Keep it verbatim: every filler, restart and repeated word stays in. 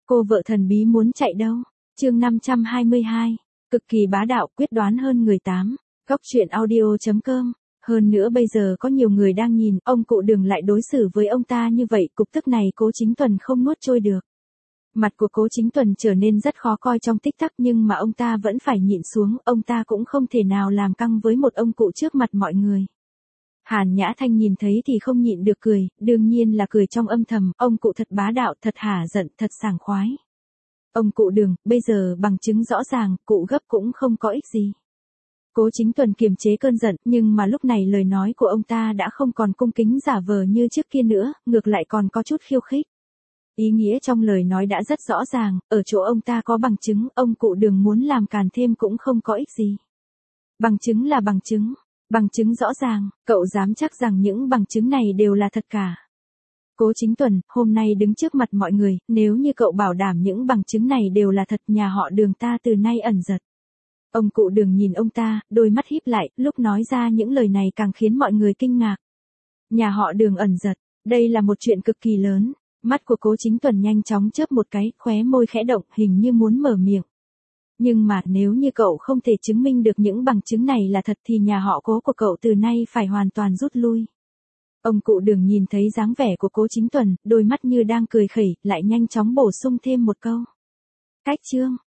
Cô vợ thần bí muốn chạy đâu? Chương năm trăm hai mươi hai. Cực kỳ bá đạo, quyết đoán hơn người tám. Góc truyện audio chấm com. Hơn nữa bây giờ có nhiều người đang nhìn, ông cụ Đường lại đối xử với ông ta như vậy, cục tức này Cố Chính Tuần không nuốt trôi được. Mặt của Cố Chính Tuần trở nên rất khó coi trong tích tắc, nhưng mà ông ta vẫn phải nhịn xuống, ông ta cũng không thể nào làm căng với một ông cụ trước mặt mọi người. Hàn Nhã Thanh nhìn thấy thì không nhịn được cười, đương nhiên là cười trong âm thầm, ông cụ thật bá đạo, thật hả giận, thật sảng khoái. Ông cụ Đường, bây giờ bằng chứng rõ ràng, cụ gấp cũng không có ích gì. Cố Chính Tuần kiềm chế cơn giận, nhưng mà lúc này lời nói của ông ta đã không còn cung kính giả vờ như trước kia nữa, ngược lại còn có chút khiêu khích. Ý nghĩa trong lời nói đã rất rõ ràng, ở chỗ ông ta có bằng chứng, ông cụ Đường muốn làm càn thêm cũng không có ích gì. Bằng chứng là bằng chứng, bằng chứng rõ ràng, cậu dám chắc rằng những bằng chứng này đều là thật cả. Cố Chính Tuần, hôm nay đứng trước mặt mọi người, nếu như cậu bảo đảm những bằng chứng này đều là thật, nhà họ Đường ta từ nay ẩn giật. Ông cụ Đường nhìn ông ta, đôi mắt híp lại, lúc nói ra những lời này càng khiến mọi người kinh ngạc. Nhà họ Đường ẩn giật, đây là một chuyện cực kỳ lớn. Mắt của Cố Chính Tuần nhanh chóng chớp một cái, khóe môi khẽ động, hình như muốn mở miệng. Nhưng mà nếu như cậu không thể chứng minh được những bằng chứng này là thật thì nhà họ Cố của cậu từ nay phải hoàn toàn rút lui. Ông cụ Đường nhìn thấy dáng vẻ của Cố Chính Tuần, đôi mắt như đang cười khẩy, lại nhanh chóng bổ sung thêm một câu. Cách chương,